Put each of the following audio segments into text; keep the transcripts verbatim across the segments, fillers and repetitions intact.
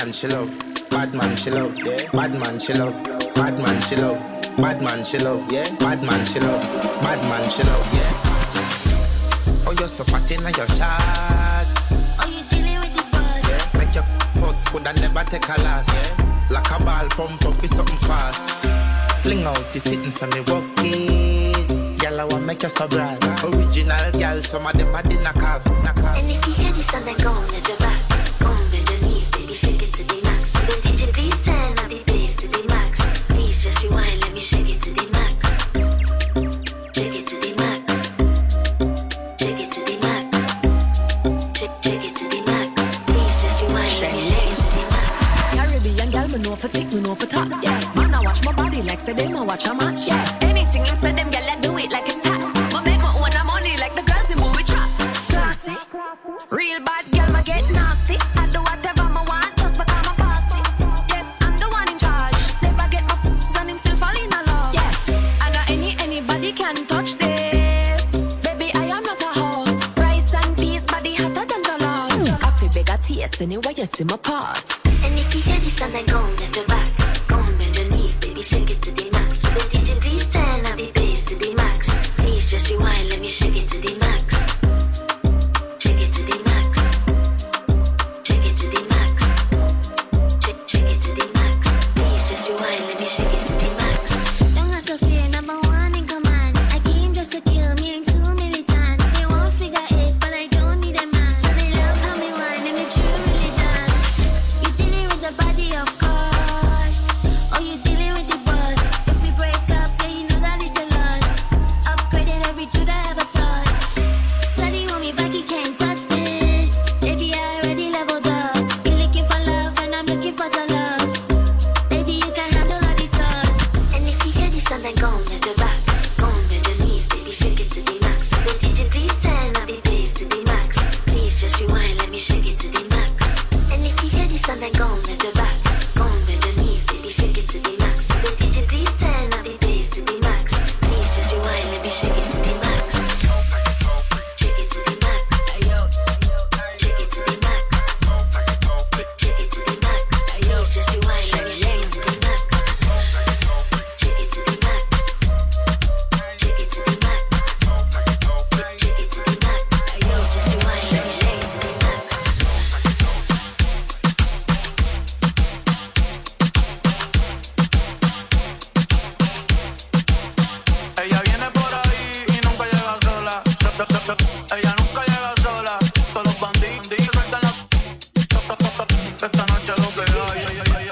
man she love, bad man she love, yeah. Bad man she love, bad man she love, bad man she love, yeah. Bad man she love, bad man she love, yeah. Oh, you're so fat in your shot. Oh, you dealing with the boss, yeah. Make your first could I never take a last, yeah. Like a ball pump up with something fast. Fling out the sitting for me walk it. Y'all I want make you so bright. Original girl, some of them are in a calf, a calf. And if you hear this and then go on at the back, go on bend your knees, baby, shake it to the max. The D J please turn up the bass to the max. Please just rewind, let me shake it to the max. Shake it to the max. Shake it to the max. Shake, shake it to the max. Please just rewind, let me shake it to the max. Caribbean girl, me know for tick, me know for top, yeah. Man, I watch my body like say them, I watch a match, yeah. Anything him say them, girl, I do it like it's hot. But make my own money like the girls in movie trap. Classy, real bad girl, ma get nasty. I do whatever I want, just become a bossy. Yes, I'm the one in charge. Never get my f***s and him still fall in love. Yes, I know any anybody can touch this. Baby, I am not a hoe. Rice and peas, body hotter than the Lord. I feel big a taste anyway, you see my pass. And if you hear this and then go on at the back, go on bend your knees, baby, shake it to the max. The D J please turn up the bass to the max. Please just rewind, let me shake it to the max. Shake it to the max. Shake it to the max. Shake, shake it to the max. Please just rewind, let me shake it to the max. Don't have to fear, number one in command. I came just to kill me and too militant. They won't figure eight, but I don't need a man. So they love how me whine and me true religion. You dealing with the body, of course. Oh, you dealing with the boss. If we break up, yeah, you know that it's a loss. Upgraded every two that I ever touched. Study want me back, you can't touch this. Baby, I already leveled up. You're looking for love and I'm looking for your love. Baby, you can handle all these thoughts. And if you hear this and then go on at the back, go on bend your knees, baby, shake it to the max. The D J please turn up the bass to the max. Please just rewind, let me shake it to the max. And if you hear this and then go on at the back, go on bend your knees, baby, shake it to the max. The D J please turn up the bass to the max. Please just rewind, let me shake it to the max. Shake it to the max. Shake it to the max. Shake it to the max. Please just rewind, let me shake it to the max. Shake it to the max. Shake it to the max. Shake it to the max. Please just rewind, let me shake it to the max. Ella viene por ahí y nunca llega sola. Ella nunca llega sola. Todos los bandidos sueltan la. Esta noche lo que hay.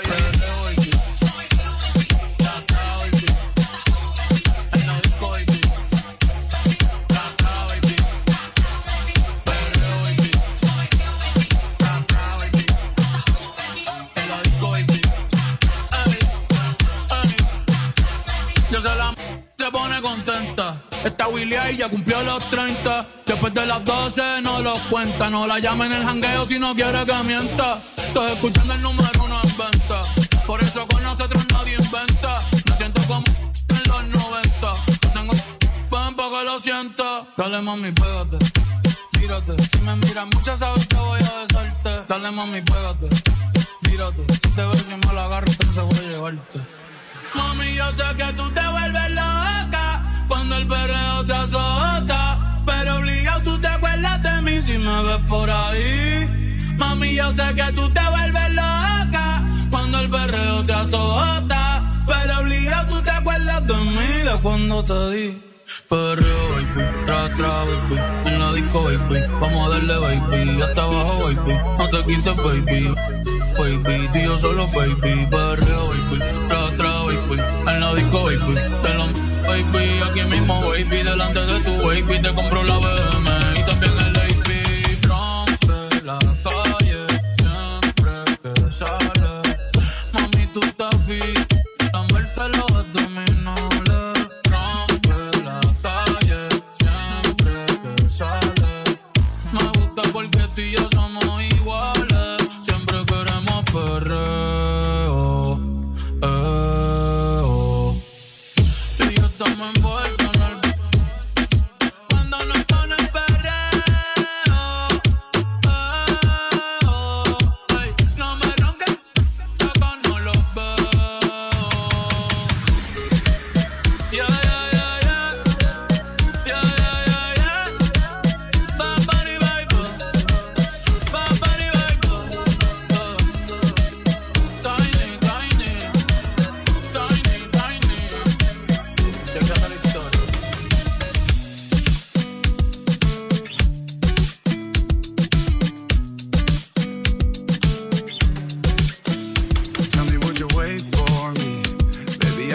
Yo se la se pone contenta. Esta Willy ahí ya cumplió los treinta. Después de las doce no los cuenta. No la llama en el jangueo si no quiere que mienta. Estoy escuchando el número uno en venta. Por eso con nosotros nadie inventa. Me siento como en los noventa. Tengo pan para que lo sienta. Dale mami, pégate, mírate. Si me miras mucho sabes que voy a besarte. Dale mami, pégate, mírate. Si te ves y me la agarro entonces voy a llevarte. Mami, yo sé que tú te vuelves loca cuando el perreo te azota, pero obligado tú te acuerdas de mí si me ves por ahí. Mami, yo sé que tú te vuelves loca cuando el perreo te azota, pero obligado tú te acuerdas de mí de cuando te di. Perreo, baby, tra, tra, baby, en la disco, baby, vamos a darle, baby, hasta abajo, baby, no te quites, baby. Baby, tío solo, baby, perreo, baby, tra, tra, baby, en la disco, baby, te lo baby, aquí mismo, baby, delante de tu baby, te compro la B M y también el A P, rompe la calle, siempre que sale, mami, tú estás fit, lamberte los abdominales, rompe la calle, siempre que sale, me gusta porque tú y yo somos iguales, siempre queremos perreo, eh, oh. Y yo estamos envueltos en el cuando nos ponen perreo, eh, oh. Ay, no me ronques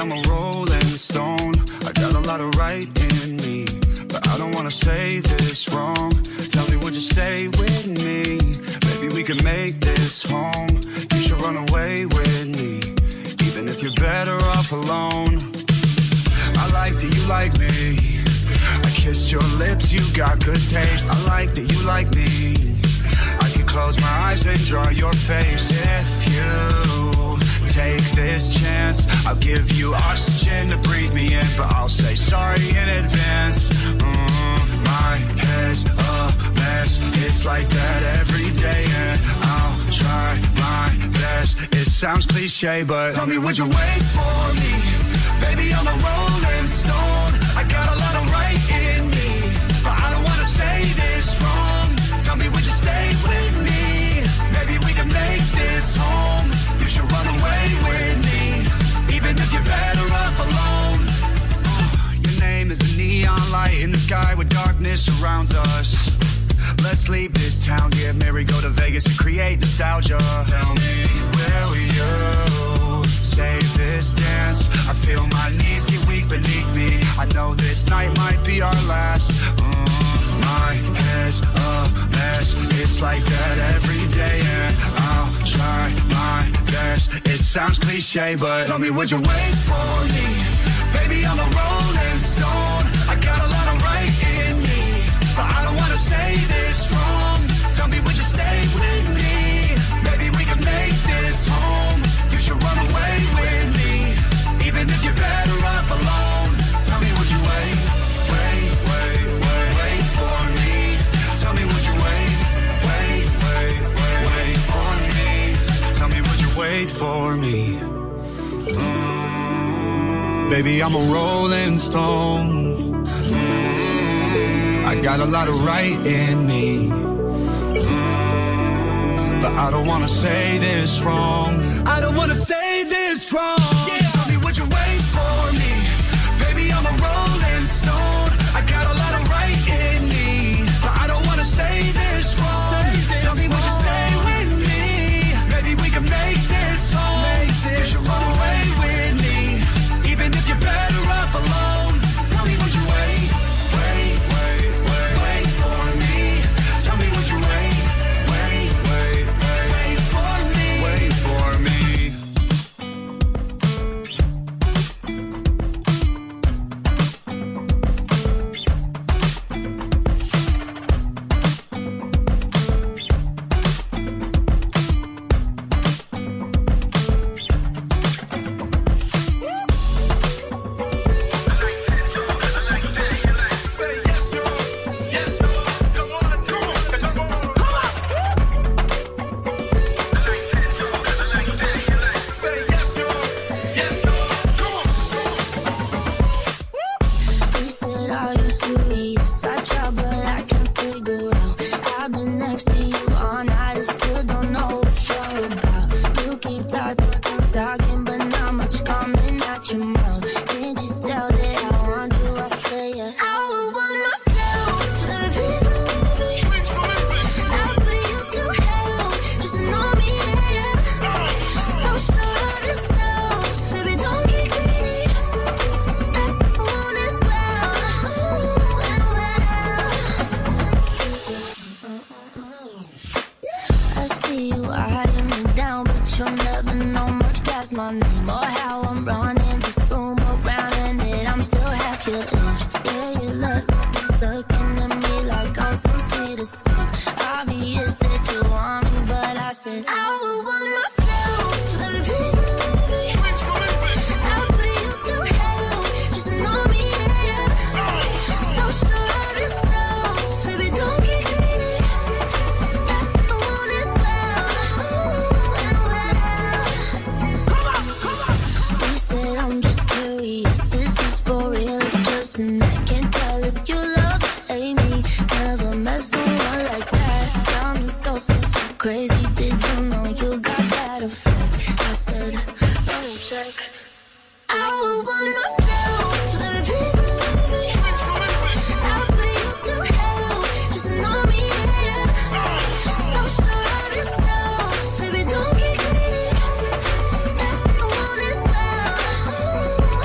I'm a rolling stone. I got a lot of right in me, but I don't wanna say this wrong. Tell me, would you stay with me? Maybe we can make this home. You should run away with me, even if you're better off alone. I like that you like me. I kissed your lips, you got good taste. I like that you like me. I can close my eyes and draw your face. If you take this chance, I'll give you oxygen to breathe me in, but I'll say sorry in advance. Mm, my head's a mess. It's like that every day, and I'll try my best. It sounds cliche, but tell me, would you wait for me? Baby, I'm a rolling stone. I got a lot of right in me, but I don't wanna say this wrong. Tell me, would you stay with me? Maybe we can make this home. You should run away with me, even if you're better off alone. Your name is a neon light in the sky where darkness surrounds us. Let's leave this town, get married, go to Vegas and create nostalgia. Tell me, will you save this dance? I feel my knees get weak beneath me. I know this night might be our last. Mm, my head's a mess. It's like that every day, and I'll try my best. It sounds cliche, but tell me, would you wait for me? Baby, I'm a rolling stone. I got a lot of right in me, but I don't wanna say this wrong. Tell me, would you stay with me? Maybe we can make this home. You should run away with me, even if you're better off alone. Tell me, would you wait, wait, wait, wait, wait for me? Tell me, would you wait, wait, wait, wait, wait for me? Tell me, would you wait for me? Mm, baby, I'm a rolling stone. Mm, I got a lot of right in me, mm, but I don't wanna say this wrong. I don't wanna say this wrong. Yeah. Tell me, would you wait for me? Baby, I'm a rolling stone. I got a lot of right in me, but I don't wanna say this wrong. Say this Tell me, would you stay with me? Maybe we can make this home. Make this you should run away with me, even if you're better off alone. Tell me, would you wait, wait, wait, wait, wait for me? Tell me, would you wait, wait, wait, wait, wait for me? Wait for me. My name or how I'm running this room around, and it I'm still half your age. Yeah, you look looking at me like I'm some sweet escape. Obvious that you want me, but I said I would want myself. Baby, please believe me. I'll put you through hell. Just know me, yeah. So sure of yourself, baby, don't get greedy. I want it well. You said I'm just curious, is this for real? Just an I can't tell if you love or hate me. Never met someone like that. Got me so, so crazy. Did you know you got that effect? I said, let me check. I would want myself. Baby, please believe me. I'll put you through hell. Just know me, yeah. So sure of yourself, baby, don't get greedy. I want it well.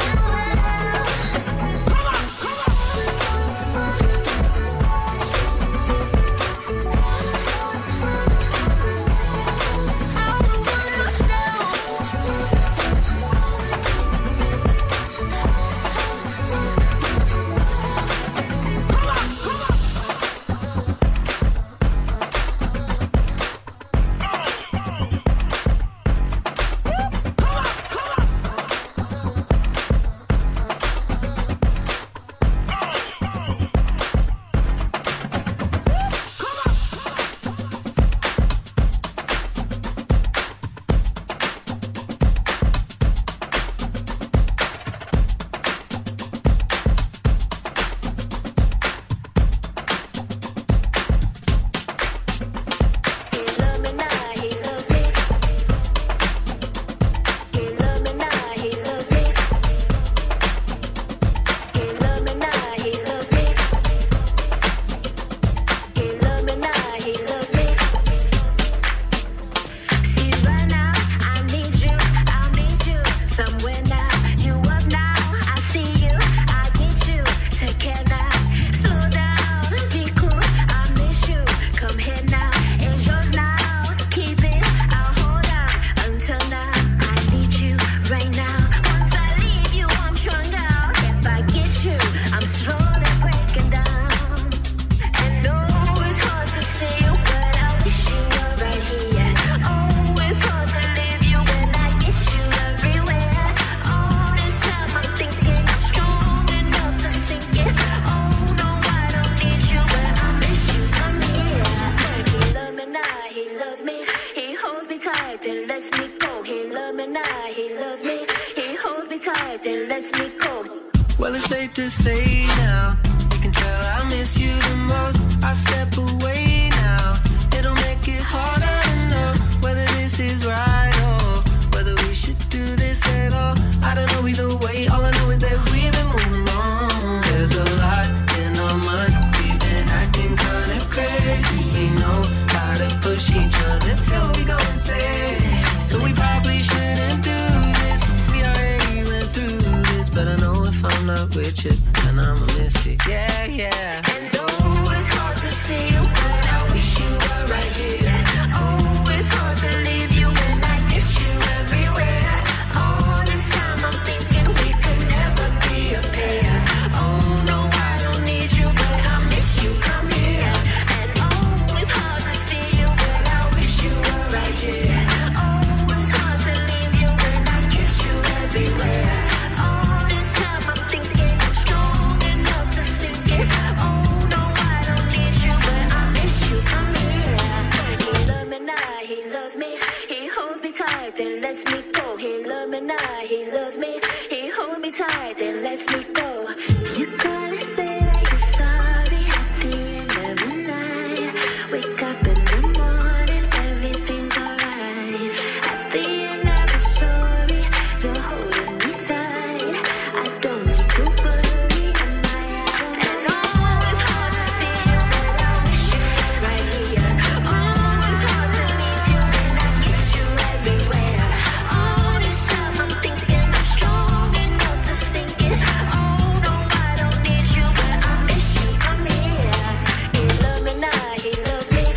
me now, he loves me. He holds me tight, then lets me go. Well, it's safe to say now, you can tell I miss you the most. I step away now, it'll make it harder to know whether this is right or whether we should do this at all. I don't know either way, all I know is that we've been moving on. There's a lot in our minds, we've been acting kinda crazy. We know how to push each other till we go insane. So we probably shouldn't do this, we already went through this. But I know if I'm not with you, then I'ma miss it, yeah, yeah. And oh, it's hard to see you, but I wish you were right here. Oh, it's hard to leave you when I miss you everywhere. All this time I'm thinking we could never be a pair. Oh no, I don't need you, but I miss you, come here. And oh, it's hard to see you, but I wish you were right here. Oh, it's hard to leave you when I kiss you everywhere. All this time I'm thinking I'm strong enough to sink it. Oh no, I don't need you, but I miss you, come here. He loves me now, he loves me. He holds me tight, then lets me go. He loves me now, he loves me. He holds me tight, then lets me go. You gotta say that you're sorry at the end of the night. Wake up in the morning, everything's alright. At the end of the story, you're holding me tight. I don't need to worry, am I out? And oh, it's hard to see you, but I wish you were right here. Oh, it's hard to leave you when I kiss you everywhere. All this time I'm thinking I'm strong enough to sink it. Oh no, I don't need you, but I miss you, come here. He loves me now, he loves me.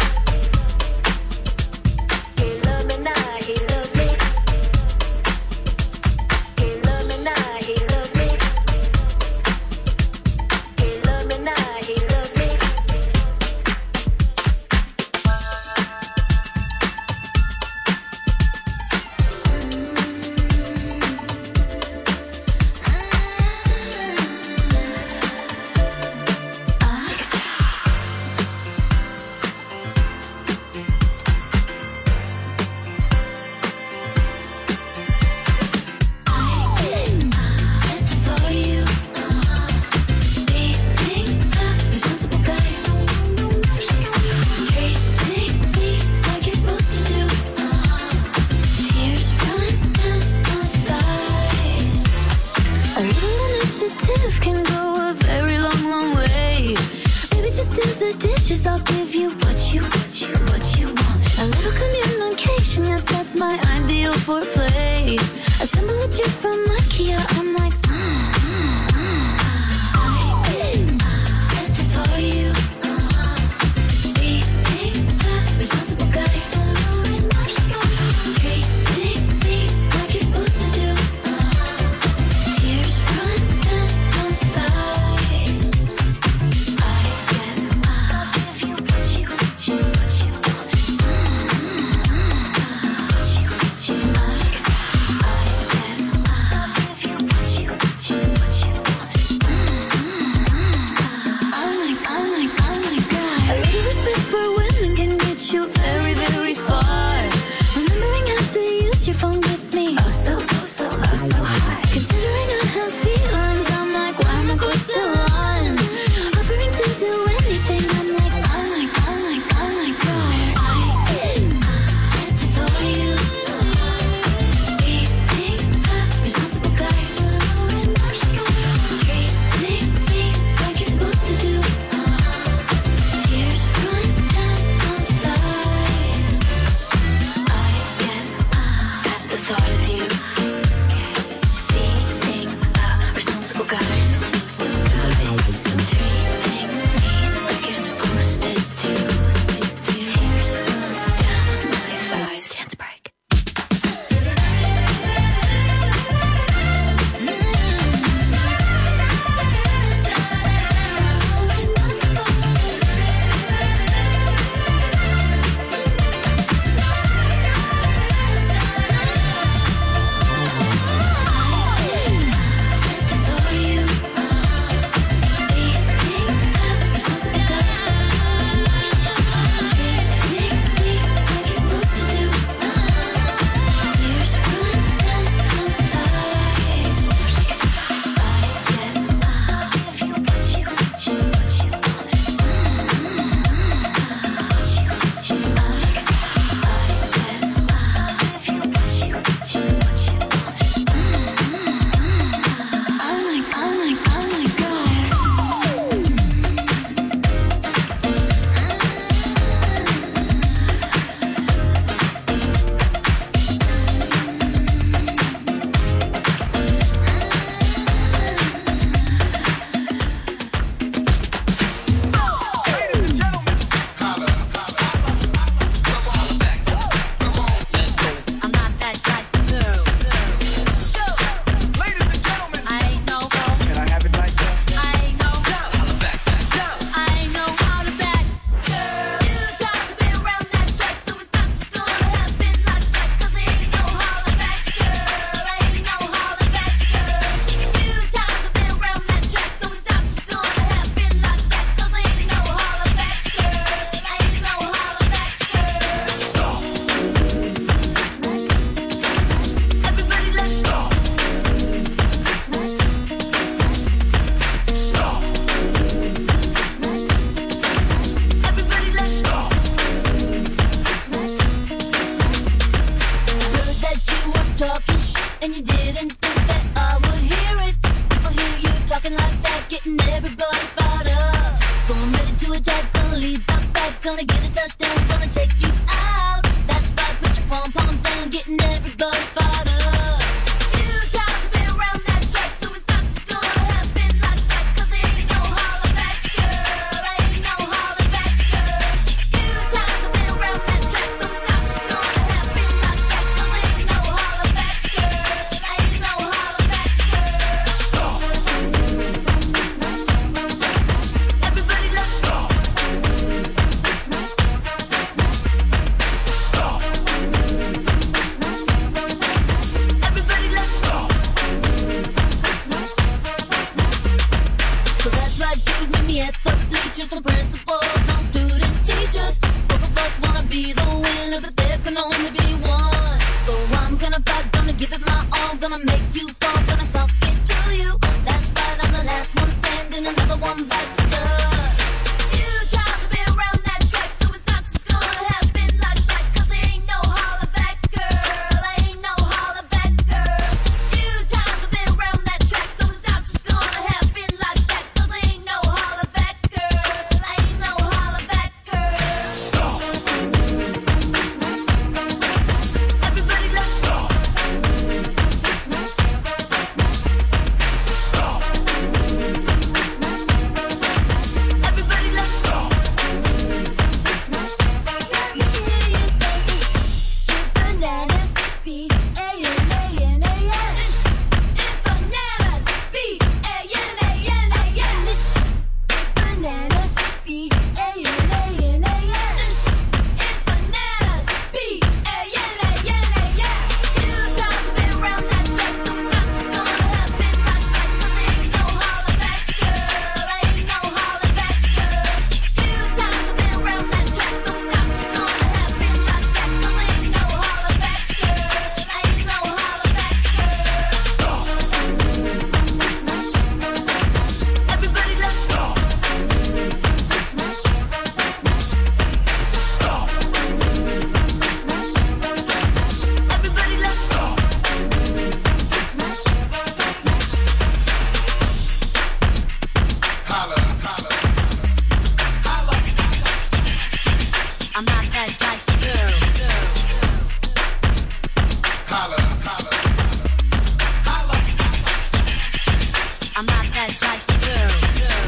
He loves me now, he loves me. He loves me now, he loves me. He loves me now, he loves me. A little initiative can go a very long, long way. Maybe just do the dishes, I'll give you what you, what you, what you want. A little communication, yes, that's my ideal for play. Assemble a chair from IKEA, I'm like, mm, mm, mm. I at the thought of you. We think that responsible guys are responsible. Treating me like you're supposed to do. Tears run down both sides. I get wild if you what you, what you, what you want. What you, what you, what you. I get wild if you what you, what you. and you didn't think that I would hear it. People hear you talking like that, getting everybody fired up. So I'm ready to attack, gonna lead the back, gonna get a touchdown, gonna take you out. That's right, put your pom-poms down, getting everybody fired up. Few times I've been around that track, so it's not just gonna happen like that, cause there ain't no holler back, girl, ain't no holler back, girl. Few times I've been around that track, so it's not just gonna happen like that, cause there ain't no holler back, girl, ain't no holler back, girl. Stop. Everybody let's stop. Stop. Everybody let's stop. So that's right, dude, meet me at the bleachers. The principals, non-student teachers. Both of us wanna be the winner, but there can only be one. So I'm gonna fight, gonna give it my all, gonna make you fall, gonna suck it to you. That's right, I'm the last one standing, another one bites the dust. Few times I've been around that track, so it's not just gonna happen like that, cause there ain't no holler back, girl, ain't no holler back, girl. Few times I've been around that track, so it's not just gonna happen like that, cause there ain't no holler back, girl, ain't no holler back, girl. Stop. Everybody let's stop. Stop. Everybody let's stop. You hear you say it's bananas, B A N A N A S. It's bananas, B A N A N A S. It's bananas, B A N A N A S. It's bananas, B A N A N A S. Few times I've been around that track, so it's not just gonna happen like that, cause there ain't no holler back, girl, ain't no holler back, girl. Few times I've been around that track, so it's not just gonna happen like that, cause there ain't no holler back, girl, ain't no holler back, girl. Stop. Everybody let's stop. Stop. Everybody let's stop. Holla, holla, I'm not that type of girl, girl. holla, holla. I'm not that type of girl, girl.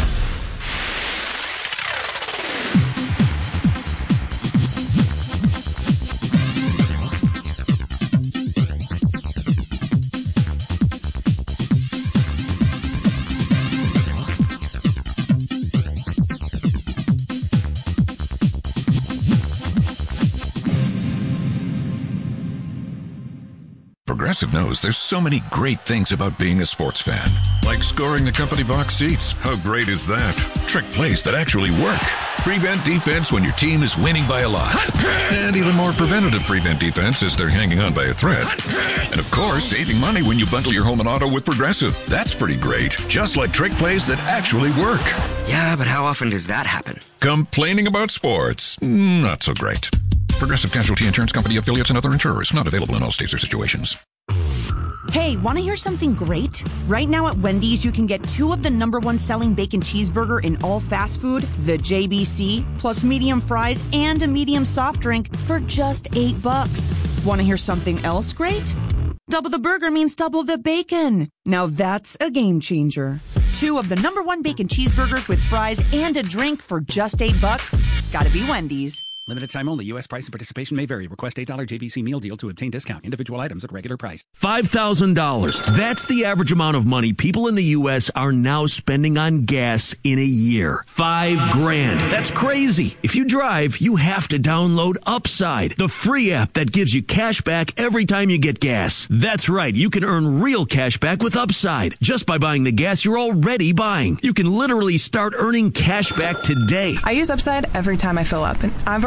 Progressive knows there's so many great things about being a sports fan. Like scoring the company box seats. How great is that? Trick plays that actually work. Prevent defense when your team is winning by a lot. And even more preventative prevent defense as they're hanging on by a thread. And of course, saving money when you bundle your home and auto with Progressive. That's pretty great. Just like trick plays that actually work. Yeah, but how often does that happen? Complaining about sports. Not so great. Progressive Casualty Insurance Company, affiliates, and other insurers. Not available in all states or situations. Hey, want to hear something great? Right now at Wendy's, you can get two of the number one selling bacon cheeseburger in all fast food, the J B C, plus medium fries and a medium soft drink for just eight bucks. Want to hear something else great? Double the burger means double the bacon. Now that's a game changer. Two of the number one bacon cheeseburgers with fries and a drink for just eight bucks. Gotta be Wendy's. Limited time only. U S price and participation may vary. Request eight dollars J V C meal deal to obtain discount. Individual items at regular price. five thousand dollars. That's the average amount of money people in the U S are now spending on gas in a year. Five grand. That's crazy. If you drive, you have to download Upside, the free app that gives you cash back every time you get gas. That's right. You can earn real cash back with Upside just by buying the gas you're already buying. You can literally start earning cash back today. I use Upside every time I fill up, and I've already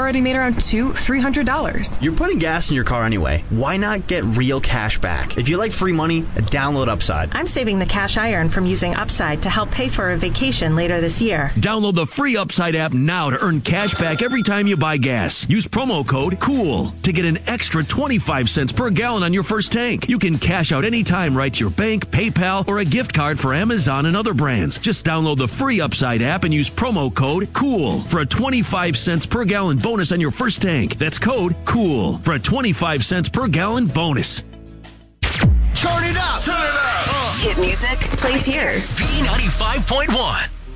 already made around two, three hundred dollars. You're putting gas in your car anyway. Why not get real cash back? If you like free money, download Upside. I'm saving the cash I earn from using Upside to help pay for a vacation later this year. Download the free Upside app now to earn cash back every time you buy gas. Use promo code COOL to get an extra twenty-five cents per gallon on your first tank. You can cash out anytime right to your bank, PayPal, or a gift card for Amazon and other brands. Just download the free Upside app and use promo code COOL for a twenty-five cents per gallon bonus on your first tank. That's code COOL for a twenty-five cents per gallon bonus. Turn it up! Turn it up! Uh. Hit music plays here. B ninety-five point one.